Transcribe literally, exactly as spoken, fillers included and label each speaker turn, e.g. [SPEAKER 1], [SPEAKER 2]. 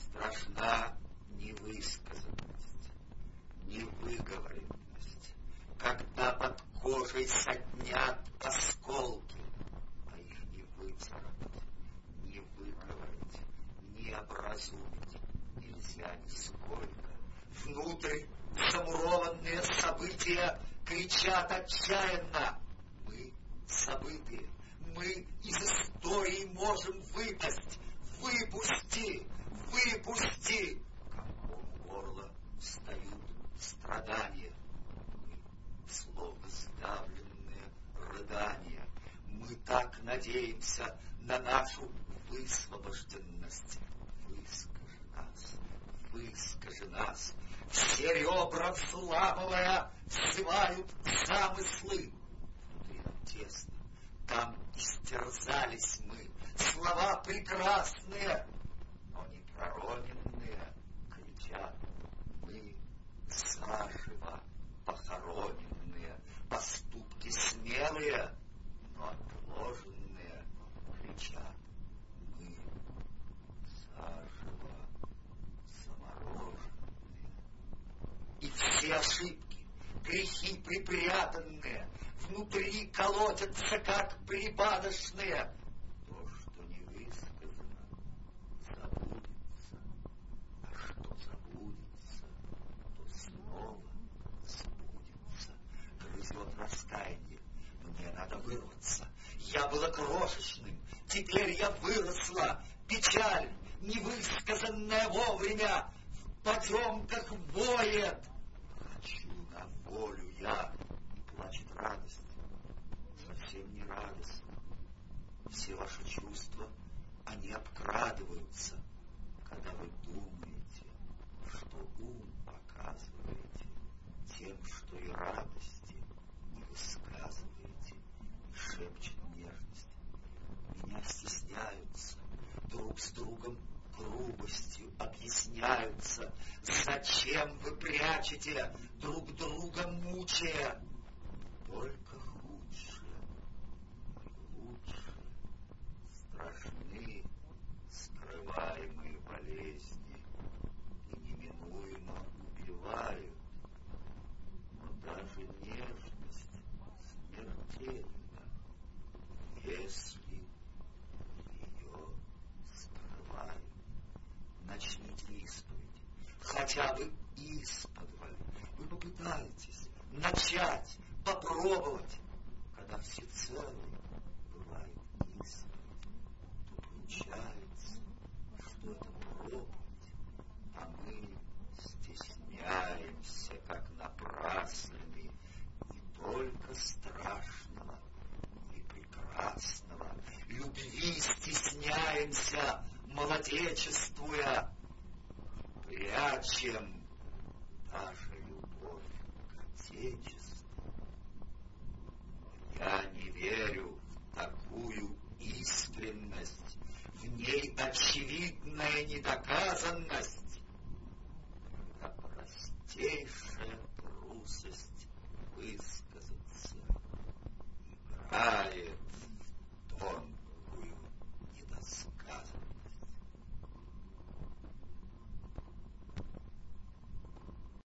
[SPEAKER 1] Страшна невысказанность, невыговоренность, когда под кожей соднят осколки, а их не выцарапать, не выговорить, не образумить нельзя нисколько. Внутрь замурованные события кричат отчаянно: мы события, мы из истории можем выпасть, выпусти, выпусти. Комком горло встают страдания, мы словно сдавленные рыдания. Мы так надеемся на нашу высвобожденность. Выскажи нас, выскажи нас. Все ребра взламывая взывают замыслы. Внутри нам тесно, там истерзались мы. Слова прекрасные, но не пророненные, кричат: мы заживо похороненные. Поступки смелые, но отложенные, кричат: мы заживо замороженные. И все ошибки, грехи припрятанные, внутри колотятся, как припадочные. То, что не высказано, забудется, а что забудется, то снова сбудется. Грызет раскаяние, мне надо вырваться. Я была крошечным, теперь я выросла. Печаль, невысказанная вовремя, в потемках воет. Хочу на волю я, и плачет радость. Совсем не радостно. Все ваши чувства, они обкрадываются, когда вы думаете, что ум показываете тем, что и радости не высказываете, и шепчет нежность. Меня стесняются, друг с другом грубостью объясняются. Зачем вы прячете, друг друга мучая? Только худшее, лучше, страшны скрываемые болезни и неминуемо убивают. Но даже нежность смертельна, если ее скрывают. Начните исповедь, хотя бы исподволь. Вы попытаетесь начать, попробовать. Когда всецело бывает исповедь, то получается, что это проповедь, а мы стесняемся, как напрасными, не только страшного, но и прекрасного. Любви стесняемся, молодечествуя, прячем даже любовь к Отечеству.